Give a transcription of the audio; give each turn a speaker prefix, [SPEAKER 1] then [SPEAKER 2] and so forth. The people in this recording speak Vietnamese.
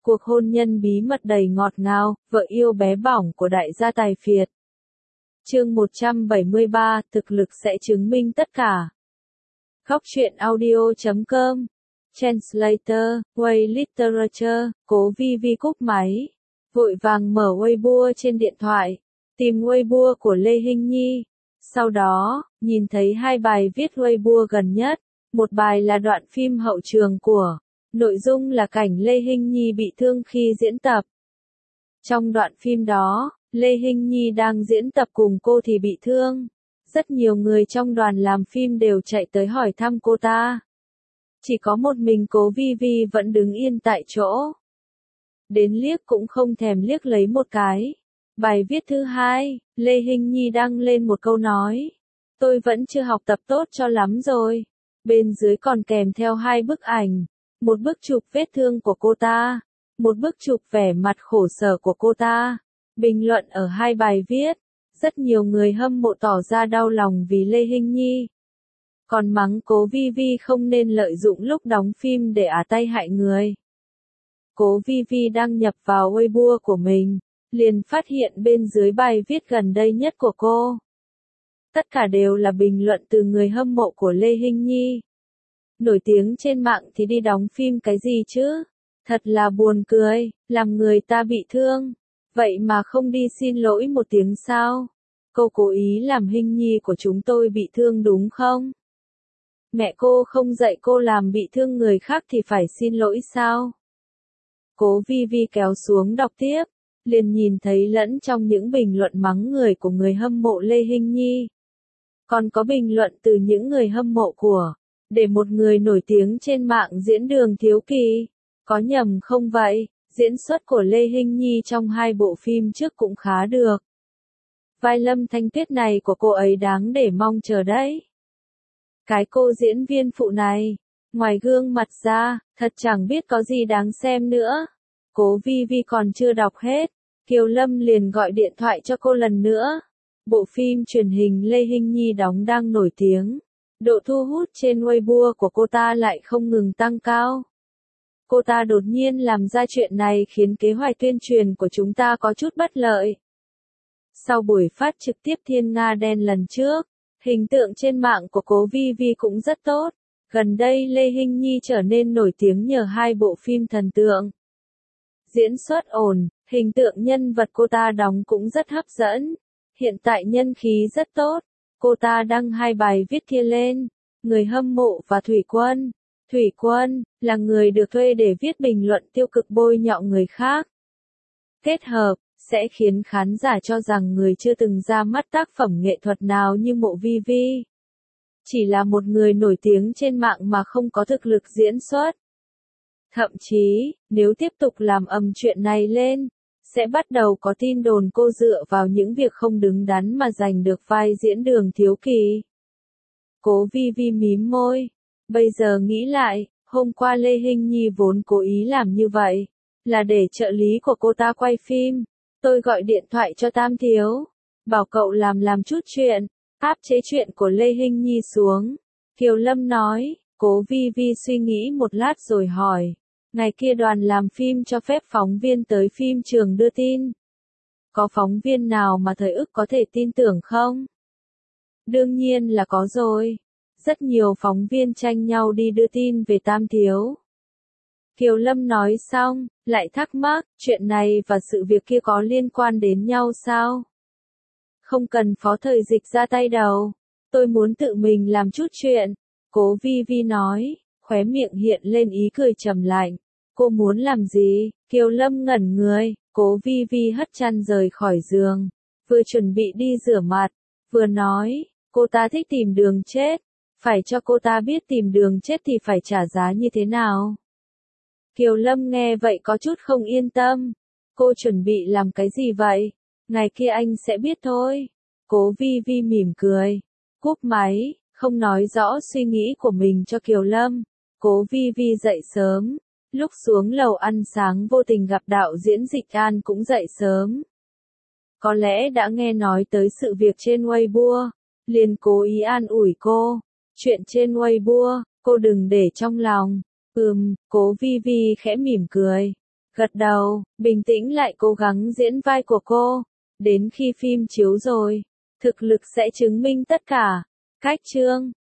[SPEAKER 1] Cuộc hôn nhân bí mật đầy ngọt ngào, vợ yêu bé bỏng của đại gia tài phiệt. Chương 173, thực lực sẽ chứng minh tất cả. Góc truyện audio.com. Translator, Way Literature, Cố Vi Vi cúp máy. Vội vàng mở Weibo trên điện thoại. Tìm Weibo của Lê Hinh Nhi. Sau đó, nhìn thấy hai bài viết Weibo gần nhất. Một bài là đoạn phim hậu trường của. Nội dung là cảnh Lê Hinh Nhi bị thương khi diễn tập. Trong đoạn phim đó, Lê Hinh Nhi đang diễn tập cùng cô thì bị thương. Rất nhiều người trong đoàn làm phim đều chạy tới hỏi thăm cô ta. Chỉ có một mình Cố Vi Vi vẫn đứng yên tại chỗ. Đến liếc cũng không thèm liếc lấy một cái. Bài viết thứ hai, Lê Hinh Nhi đăng lên một câu nói. Tôi vẫn chưa học tập tốt cho lắm rồi. Bên dưới còn kèm theo hai bức ảnh. Một bức chụp vết thương của cô ta. Một bức chụp vẻ mặt khổ sở của cô ta. Bình luận ở hai bài viết. Rất nhiều người hâm mộ tỏ ra đau lòng vì Lê Hinh Nhi. Còn mắng Cố Vi Vi không nên lợi dụng lúc đóng phim để tay hại người. Cố Vi Vi đăng nhập vào Weibo của mình. Liền phát hiện bên dưới bài viết gần đây nhất của cô. Tất cả đều là bình luận từ người hâm mộ của Lê Hinh Nhi. Nổi tiếng trên mạng thì đi đóng phim cái gì chứ? Thật là buồn cười, làm người ta bị thương. Vậy mà không đi xin lỗi một tiếng sao? Cô cố ý làm Hinh Nhi của chúng tôi bị thương đúng không? Mẹ cô không dạy cô làm bị thương người khác thì phải xin lỗi sao? Cố Vi Vi kéo xuống đọc tiếp, liền nhìn thấy lẫn trong những bình luận mắng người của người hâm mộ Lê Hinh Nhi. Còn có bình luận từ những người hâm mộ của để một người nổi tiếng trên mạng diễn Đường Thiếu Kỳ. Có nhầm không vậy? Diễn xuất của Lê Hinh Nhi trong hai bộ phim trước cũng khá được. Vai Lâm Thanh Tuyết này của cô ấy đáng để mong chờ đấy. Cái cô diễn viên phụ này, ngoài gương mặt ra, thật chẳng biết có gì đáng xem nữa. Cố Vi Vi còn chưa đọc hết, Kiều Lâm liền gọi điện thoại cho cô lần nữa. Bộ phim truyền hình Lê Hinh Nhi đóng đang nổi tiếng. Độ thu hút trên Weibo của cô ta lại không ngừng tăng cao. Cô ta đột nhiên làm ra chuyện này khiến kế hoạch tuyên truyền của chúng ta có chút bất lợi. Sau buổi phát trực tiếp Thiên Nga Đen lần trước, hình tượng trên mạng của Cố Vi Vi cũng rất tốt. Gần đây Lê Hinh Nhi trở nên nổi tiếng nhờ hai bộ phim thần tượng. Diễn xuất ổn, hình tượng nhân vật cô ta đóng cũng rất hấp dẫn. Hiện tại nhân khí rất tốt. Cô ta đăng hai bài viết kia lên. Người hâm mộ và Thủy Quân. Thủy Quân là người được thuê để viết bình luận tiêu cực bôi nhọ người khác. Kết hợp sẽ khiến khán giả cho rằng người chưa từng ra mắt tác phẩm nghệ thuật nào như Mộ Vi Vi. Chỉ là một người nổi tiếng trên mạng mà không có thực lực diễn xuất. Thậm chí, nếu tiếp tục làm ầm chuyện này lên, sẽ bắt đầu có tin đồn cô dựa vào những việc không đứng đắn mà giành được vai diễn Đường Thiếu Kỳ. Cố Vi Vi mím môi. Bây giờ nghĩ lại, hôm qua Lê Hinh Nhi vốn cố ý làm như vậy, là để trợ lý của cô ta quay phim. Tôi gọi điện thoại cho Tam Thiếu, bảo cậu làm chút chuyện, áp chế chuyện của Lê Hinh Nhi xuống. Kiều Lâm nói. Cố Vi Vi suy nghĩ một lát rồi hỏi. Ngày kia đoàn làm phim cho phép phóng viên tới phim trường đưa tin. Có phóng viên nào mà thời ức có thể tin tưởng không? Đương nhiên là có rồi. Rất nhiều phóng viên tranh nhau đi đưa tin về Tam Thiếu. Kiều Lâm nói xong, lại thắc mắc, chuyện này và sự việc kia có liên quan đến nhau sao? Không cần Phó Thời Dịch ra tay đâu. Tôi muốn tự mình làm chút chuyện. Cố Vi Vi nói, khóe miệng hiện lên ý cười trầm lạnh. Cô muốn làm gì? Kiều Lâm ngẩn người, Cố Vi Vi hất chăn rời khỏi giường. Vừa chuẩn bị đi rửa mặt, vừa nói, cô ta thích tìm đường chết. Phải cho cô ta biết tìm đường chết thì phải trả giá như thế nào. Kiều Lâm nghe vậy có chút không yên tâm. Cô chuẩn bị làm cái gì vậy? Ngày kia anh sẽ biết thôi. Cố Vi Vi mỉm cười. Cúp máy, không nói rõ suy nghĩ của mình cho Kiều Lâm. Cố Vi Vi dậy sớm. Lúc xuống lầu ăn sáng vô tình gặp đạo diễn Dịch An cũng dậy sớm. Có lẽ đã nghe nói tới sự việc trên Weibo. Liền cố ý an ủi cô. Chuyện trên Weibo, cô đừng để trong lòng. Cố Vi Vi khẽ mỉm cười. Gật đầu, bình tĩnh lại cố gắng diễn vai của cô. Đến khi phim chiếu rồi, thực lực sẽ chứng minh tất cả. Cách chương